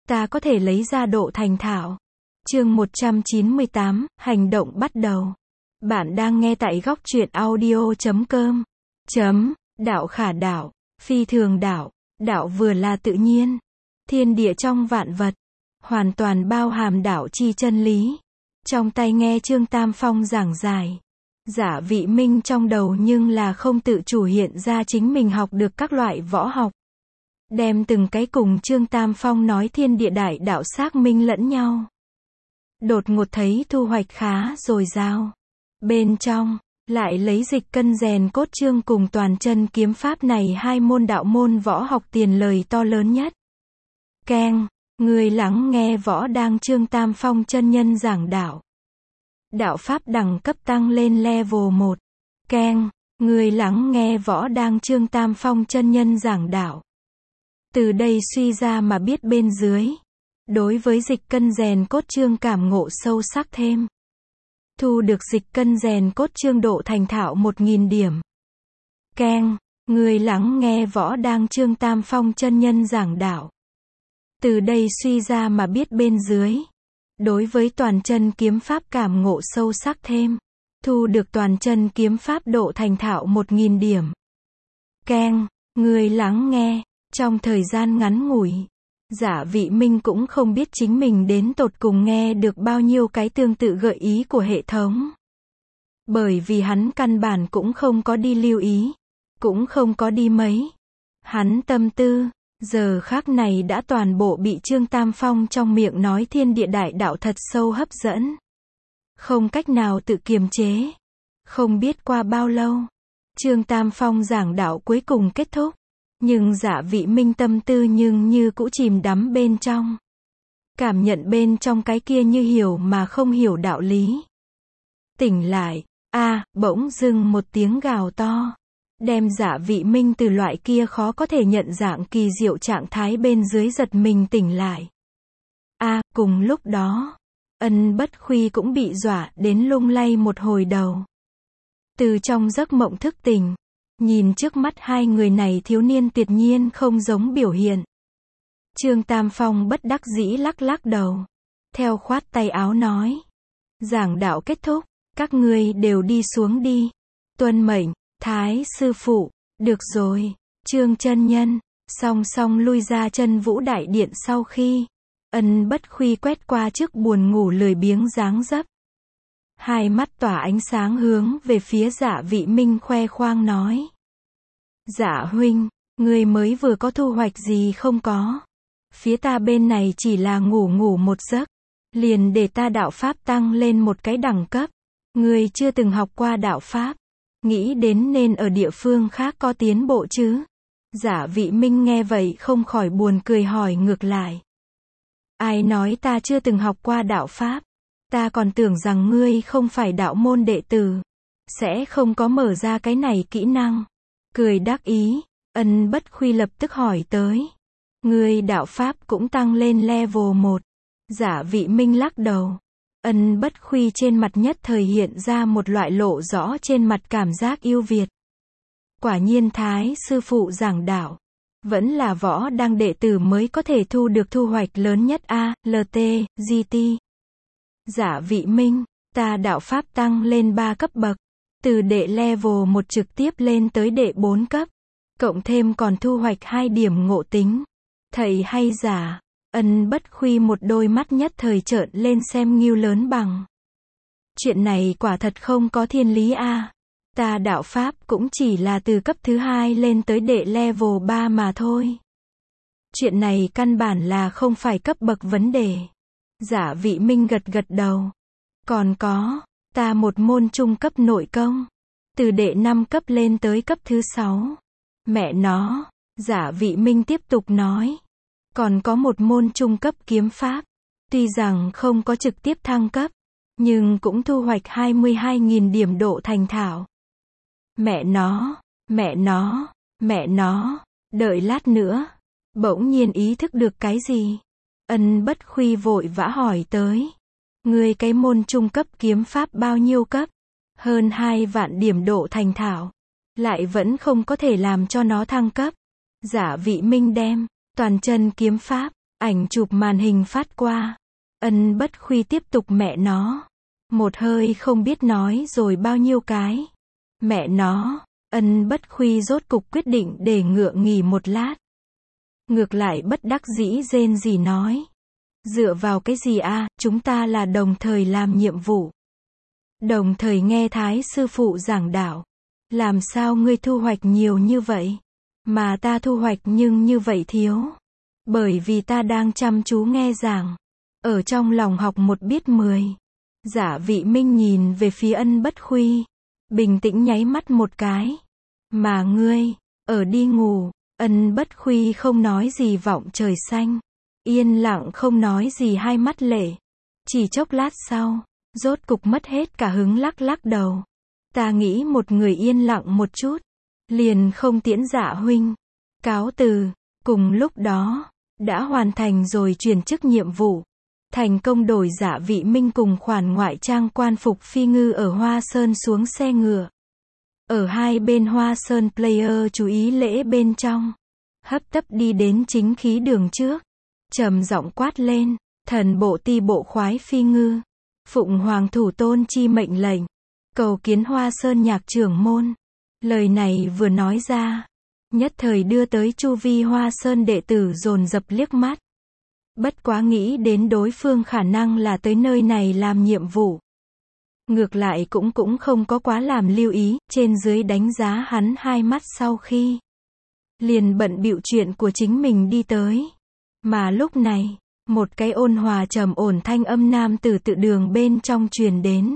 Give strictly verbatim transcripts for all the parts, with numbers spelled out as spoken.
ta có thể lấy ra độ thành thạo. Chương một trăm chín mươi tám, hành động bắt đầu. Bạn đang nghe tại góc truyện audio chấm com. Chấm, đạo khả đạo, phi thường đạo, đạo vừa là tự nhiên, thiên địa trong vạn vật, hoàn toàn bao hàm đạo chi chân lý. Trong tay nghe Trương Tam Phong giảng giải, Giả Vị Minh trong đầu nhưng là không tự chủ hiện ra chính mình học được các loại võ học. Đem từng cái cùng Trương Tam Phong nói thiên địa đại đạo xác minh lẫn nhau. Đột ngột thấy thu hoạch khá dồi dào. Bên trong, lại lấy Dịch Cân rèn cốt chương cùng Toàn chân kiếm pháp này hai môn đạo môn võ học tiền lời to lớn nhất. Keng, người lắng nghe võ đang Trương Tam Phong chân nhân giảng đạo. Đạo pháp đẳng cấp tăng lên level một. Keng, người lắng nghe võ đang Trương Tam Phong chân nhân giảng đạo. Từ đây suy ra mà biết bên dưới. Đối với Dịch Cân rèn cốt chương cảm ngộ sâu sắc thêm. Thu được Dịch Cân rèn cốt chương độ thành thạo một nghìn điểm. Keng, người lắng nghe võ đang Trương Tam Phong chân nhân giảng đạo. Từ đây suy ra mà biết bên dưới. Đối với Toàn chân kiếm pháp cảm ngộ sâu sắc thêm. Thu được Toàn chân kiếm pháp độ thành thạo một nghìn điểm. Keng, người lắng nghe. Trong thời gian ngắn ngủi, Giả Vị Minh cũng không biết chính mình đến tột cùng nghe được bao nhiêu cái tương tự gợi ý của hệ thống. Bởi vì hắn căn bản cũng không có đi lưu ý, cũng không có đi mấy. Hắn tâm tư, giờ khắc này đã toàn bộ bị Trương Tam Phong trong miệng nói thiên địa đại đạo thật sâu hấp dẫn. Không cách nào tự kiềm chế. Không biết qua bao lâu, Trương Tam Phong giảng đạo cuối cùng kết thúc. Nhưng Giả Vị Minh tâm tư nhưng như cũ chìm đắm bên trong. Cảm nhận bên trong cái kia như hiểu mà không hiểu đạo lý. Tỉnh lại, a à, bỗng dưng một tiếng gào to. Đem Giả Vị Minh từ loại kia khó có thể nhận dạng kỳ diệu trạng thái bên dưới giật mình tỉnh lại. a à, cùng lúc đó, Ân Bất Khuy cũng bị dọa đến lung lay một hồi đầu. Từ trong giấc mộng thức tỉnh. Nhìn trước mắt hai người này thiếu niên tuyệt nhiên không giống biểu hiện. Trương Tam Phong bất đắc dĩ lắc lắc đầu. Theo khoát tay áo nói. Giảng đạo kết thúc, các ngươi đều đi xuống đi. Tuân mệnh, Thái sư phụ, được rồi. Trương chân nhân, song song lui ra Chân Vũ đại điện sau khi. Ân Bất Khuy quét qua trước buồn ngủ lười biếng dáng dấp. Hai mắt tỏa ánh sáng hướng về phía Giả Vị Minh khoe khoang nói. Giả huynh, người mới vừa có thu hoạch gì không có? Phía ta bên này chỉ là ngủ ngủ một giấc. Liền để ta đạo pháp tăng lên một cái đẳng cấp. Người chưa từng học qua đạo pháp. Nghĩ đến nên ở địa phương khác có tiến bộ chứ? Giả Vị Minh nghe vậy không khỏi buồn cười hỏi ngược lại. Ai nói ta chưa từng học qua đạo pháp? Ta còn tưởng rằng ngươi không phải đạo môn đệ tử, sẽ không có mở ra cái này kỹ năng. Cười đắc ý, Ân Bất Khuy lập tức hỏi tới. Ngươi đạo pháp cũng tăng lên level một. Giả Vị Minh lắc đầu. Ân Bất Khuy trên mặt nhất thời hiện ra một loại lộ rõ trên mặt cảm giác yêu Việt. Quả nhiên Thái sư phụ giảng đạo. Vẫn là võ đăng đệ tử mới có thể thu được thu hoạch lớn nhất a, lờ tê, giê tê. Giả Vị Minh, ta đạo pháp tăng lên ba cấp bậc, từ đệ level một trực tiếp lên tới đệ bốn cấp, cộng thêm còn thu hoạch hai điểm ngộ tính. Thầy hay giả? Ân Bất Khuy một đôi mắt nhất thời trợn lên xem nghiêu lớn bằng. Chuyện này quả thật không có thiên lý a. À. Ta đạo pháp cũng chỉ là từ cấp thứ hai lên tới đệ level ba mà thôi. Chuyện này căn bản là không phải cấp bậc vấn đề. Giả Vị Minh gật gật đầu. Còn có, ta một môn trung cấp nội công. Từ đệ năm cấp lên tới cấp thứ sáu. Mẹ nó, Giả Vị Minh tiếp tục nói. Còn có một môn trung cấp kiếm pháp. Tuy rằng không có trực tiếp thăng cấp, nhưng cũng thu hoạch hai mươi hai nghìn điểm độ thành thạo. Mẹ nó, mẹ nó, mẹ nó, đợi lát nữa. Bỗng nhiên ý thức được cái gì? Ân Bất Khuy vội vã hỏi tới. Ngươi cái môn trung cấp kiếm pháp bao nhiêu cấp? Hơn hai vạn điểm độ thành thạo. Lại vẫn không có thể làm cho nó thăng cấp. Giả Vị Minh đem Toàn chân kiếm pháp Ảnh chụp màn hình phát qua. Ân Bất Khuy tiếp tục mẹ nó. Một hơi không biết nói rồi bao nhiêu cái. Mẹ nó, Ân Bất Khuy rốt cục quyết định để ngựa nghỉ một lát. Ngược lại bất đắc dĩ rên rỉ nói. Dựa vào cái gì a, chúng ta là đồng thời làm nhiệm vụ. Đồng thời nghe Thái sư phụ giảng đạo. Làm sao ngươi thu hoạch nhiều như vậy? Mà ta thu hoạch nhưng như vậy thiếu. Bởi vì ta đang chăm chú nghe giảng. Ở trong lòng học một biết mười. Giả Vị Minh nhìn về phía Ân Bất Khuy. Bình tĩnh nháy mắt một cái. Mà ngươi, ở đi ngủ. Ân Bất Khuy không nói gì vọng trời xanh. Yên lặng không nói gì hai mắt lệ. Chỉ chốc lát sau, rốt cục mất hết cả hứng lắc lắc đầu. Ta nghĩ một người yên lặng một chút. Liền không tiễn Dạ huynh. Cáo từ. Cùng lúc đó, đã hoàn thành rồi chuyển chức nhiệm vụ. Thành công đổi Dạ Vị Minh cùng khoản ngoại trang quan phục phi ngư ở Hoa Sơn xuống xe ngựa. Ở hai bên Hoa Sơn player chú ý lễ bên trong. Hấp tấp đi đến chính khí đường trước. Trầm giọng quát lên, thần bộ ti bộ khoái phi ngư. Phụng hoàng thủ tôn chi mệnh lệnh. Cầu kiến Hoa Sơn nhạc trưởng môn. Lời này vừa nói ra. Nhất thời đưa tới chu vi Hoa Sơn đệ tử dồn dập liếc mắt. Bất quá nghĩ đến đối phương khả năng là tới nơi này làm nhiệm vụ. Ngược lại cũng cũng không có quá làm lưu ý, trên dưới đánh giá hắn hai mắt sau khi. Liền bận bịu chuyện của chính mình đi tới. Mà lúc này, một cái ôn hòa trầm ổn thanh âm nam tử tự đường bên trong truyền đến.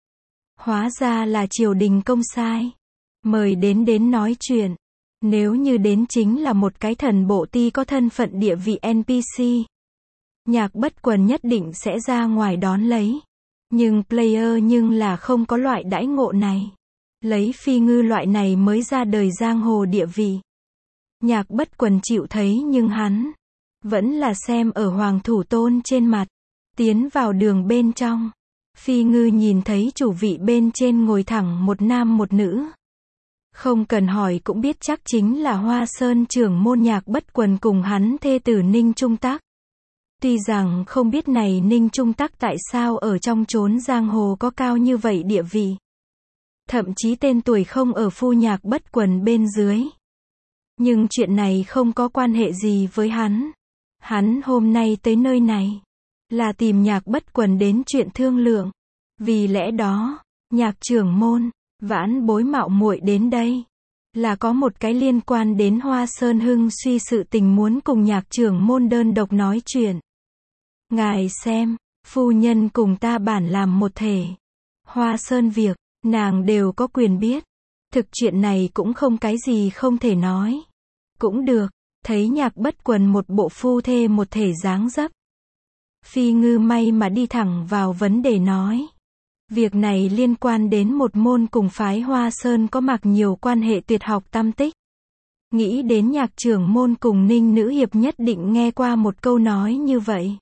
Hóa ra là triều đình công sai. Mời đến đến nói chuyện. Nếu như đến chính là một cái thần bộ ti có thân phận địa vị en pê xê. Nhạc Bất Quần nhất định sẽ ra ngoài đón lấy. Nhưng player nhưng là không có loại đãi ngộ này. Lấy phi ngư loại này mới ra đời giang hồ địa vị. Nhạc Bất Quần chịu thấy nhưng hắn vẫn là xem ở hoàng thủ tôn trên mặt. Tiến vào đường bên trong. Phi ngư nhìn thấy chủ vị bên trên ngồi thẳng một nam một nữ. Không cần hỏi cũng biết chắc chính là Hoa Sơn trưởng môn Nhạc Bất Quần cùng hắn thê tử Ninh Trung Tắc. Tuy rằng không biết này Ninh Trung Tắc tại sao ở trong chốn giang hồ có cao như vậy địa vị. Thậm chí tên tuổi không ở phu Nhạc Bất Quần bên dưới. Nhưng chuyện này không có quan hệ gì với hắn. Hắn hôm nay tới nơi này là tìm Nhạc Bất Quần đến chuyện thương lượng. Vì lẽ đó, Nhạc trưởng môn, vãn bối mạo muội đến đây là có một cái liên quan đến Hoa Sơn hưng suy sự tình muốn cùng Nhạc trưởng môn đơn độc nói chuyện. Ngài xem, phu nhân cùng ta bản làm một thể. Hoa Sơn việc, nàng đều có quyền biết. Thực chuyện này cũng không cái gì không thể nói. Cũng được, thấy Nhạc Bất Quần một bộ phu thê một thể dáng dấp. Phi ngư may mà đi thẳng vào vấn đề nói. Việc này liên quan đến một môn cùng phái Hoa Sơn có mặc nhiều quan hệ tuyệt học tam tích. Nghĩ đến Nhạc trưởng môn cùng Ninh nữ hiệp nhất định nghe qua một câu nói như vậy.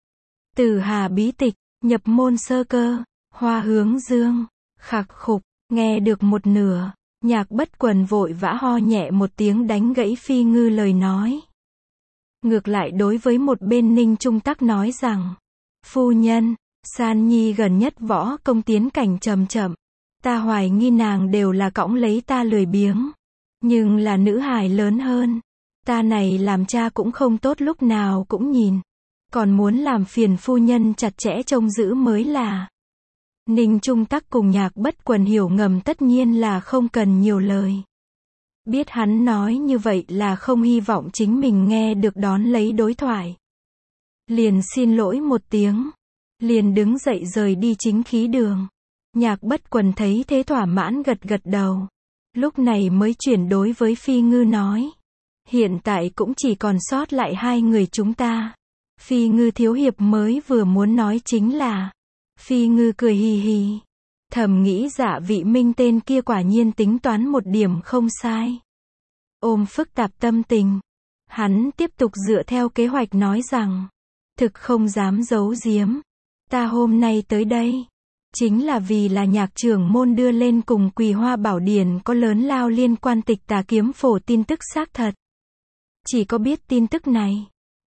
Từ Hà bí tịch, nhập môn sơ cơ, hoa hướng dương, khạc khục, nghe được một nửa. Nhạc Bất Quần vội vã ho nhẹ một tiếng đánh gãy phi ngư lời nói. Ngược lại đối với một bên Ninh Trung Tắc nói rằng. Phu nhân, San Nhi gần nhất võ công tiến cảnh chậm chậm. Ta hoài nghi nàng đều là cõng lấy ta lười biếng. Nhưng là nữ hài lớn hơn. Ta này làm cha cũng không tốt lúc nào cũng nhìn. Còn muốn làm phiền phu nhân chặt chẽ trông giữ mới là. Ninh Trung Tắc cùng Nhạc Bất Quần hiểu ngầm tất nhiên là không cần nhiều lời. Biết hắn nói như vậy là không hy vọng chính mình nghe được đón lấy đối thoại. Liền xin lỗi một tiếng. Liền đứng dậy rời đi chính khí đường. Nhạc Bất Quần thấy thế thỏa mãn gật gật đầu. Lúc này mới chuyển đối với Phi Ngư nói. Hiện tại cũng chỉ còn sót lại hai người chúng ta. Phi Ngư thiếu hiệp mới vừa muốn nói chính là. Phi Ngư cười hì hì. Thầm nghĩ Dạ Vị Minh tên kia quả nhiên tính toán một điểm không sai. Ôm phức tạp tâm tình. Hắn tiếp tục dựa theo kế hoạch nói rằng. Thực không dám giấu giếm. Ta hôm nay tới đây. Chính là vì là Nhạc trưởng môn đưa lên cùng Quỳ Hoa Bảo Điển có lớn lao liên quan Tịch Tà Kiếm Phổ tin tức xác thật. Chỉ có biết tin tức này.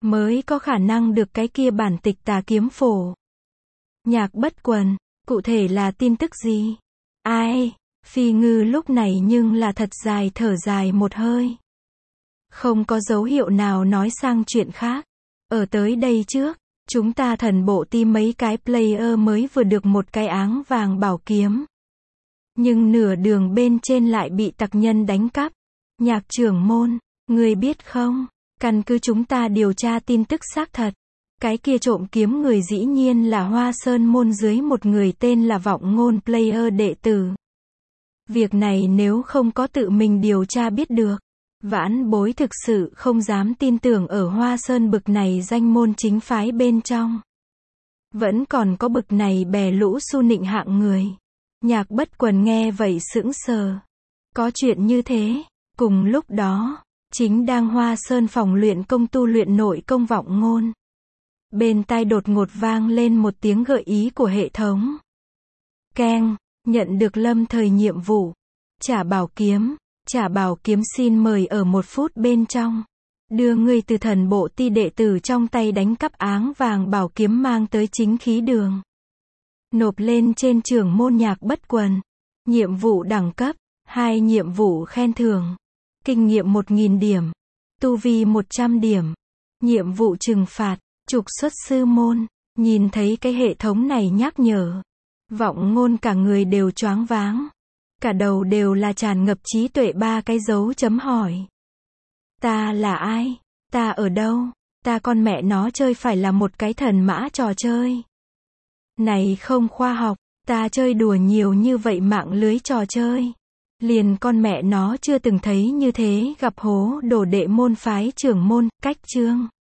mới có khả năng được cái kia bản tịch tà kiếm phổ. Nhạc Bất Quần, cụ thể là tin tức gì? Ai? Phi Ngư lúc này nhưng là thật dài thở dài một hơi. Không có dấu hiệu nào nói sang chuyện khác. Ở tới đây trước, chúng ta thần bộ ti mấy cái player mới vừa được một cái áng vàng bảo kiếm. Nhưng nửa đường bên trên lại bị tặc nhân đánh cắp. Nhạc trưởng môn, người biết không, căn cứ chúng ta điều tra tin tức xác thật. Cái kia trộm kiếm người dĩ nhiên là Hoa Sơn môn dưới một người tên là Vọng Ngôn player đệ tử. Việc này nếu không có tự mình điều tra biết được, vãn bối thực sự không dám tin tưởng ở Hoa Sơn bực này danh môn chính phái bên trong. Vẫn còn có bực này bè lũ su nịnh hạng người. Nhạc Bất Quần nghe vậy sững sờ. Có chuyện như thế. Cùng lúc đó, chính đang Hoa Sơn phòng luyện công tu luyện nội công Vọng Ngôn. Bên tai đột ngột vang lên một tiếng gợi ý của hệ thống. Keng, nhận được lâm thời nhiệm vụ. Trả bảo kiếm, trả bảo kiếm xin mời ở một phút bên trong. Đưa ngươi từ thần bộ ti đệ tử trong tay đánh cắp áng vàng bảo kiếm mang tới chính khí đường. Nộp lên trên trưởng môn Nhạc Bất Quần. Nhiệm vụ đẳng cấp, hai nhiệm vụ khen thưởng. Kinh nghiệm một nghìn điểm. Tu vi một trăm điểm. Nhiệm vụ trừng phạt, trục xuất sư môn. Nhìn thấy cái hệ thống này nhắc nhở. Vọng Ngôn cả người đều choáng váng. Cả đầu đều là tràn ngập trí tuệ ba cái dấu chấm hỏi. Ta là ai? Ta ở đâu? Ta con mẹ nó chơi phải là một cái thần mã trò chơi. Này không khoa học, ta chơi đùa nhiều như vậy mạng lưới trò chơi. Liền con mẹ nó chưa từng thấy như thế gặp hố đổ đệ môn phái trưởng môn, cách chương.